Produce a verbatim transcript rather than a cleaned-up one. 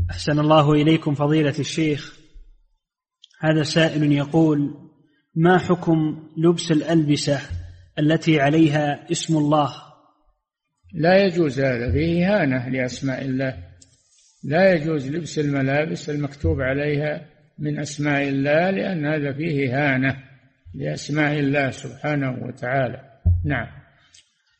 أحسن الله إليكم فضيلة الشيخ. هذا سائل يقول: ما حكم لبس الألبسة التي عليها اسم الله؟ لا يجوز هذا، فيه إهانة لأسماء الله. لا يجوز لبس الملابس المكتوب عليها من أسماء الله، لأن هذا فيه إهانة لأسماء الله سبحانه وتعالى. نعم.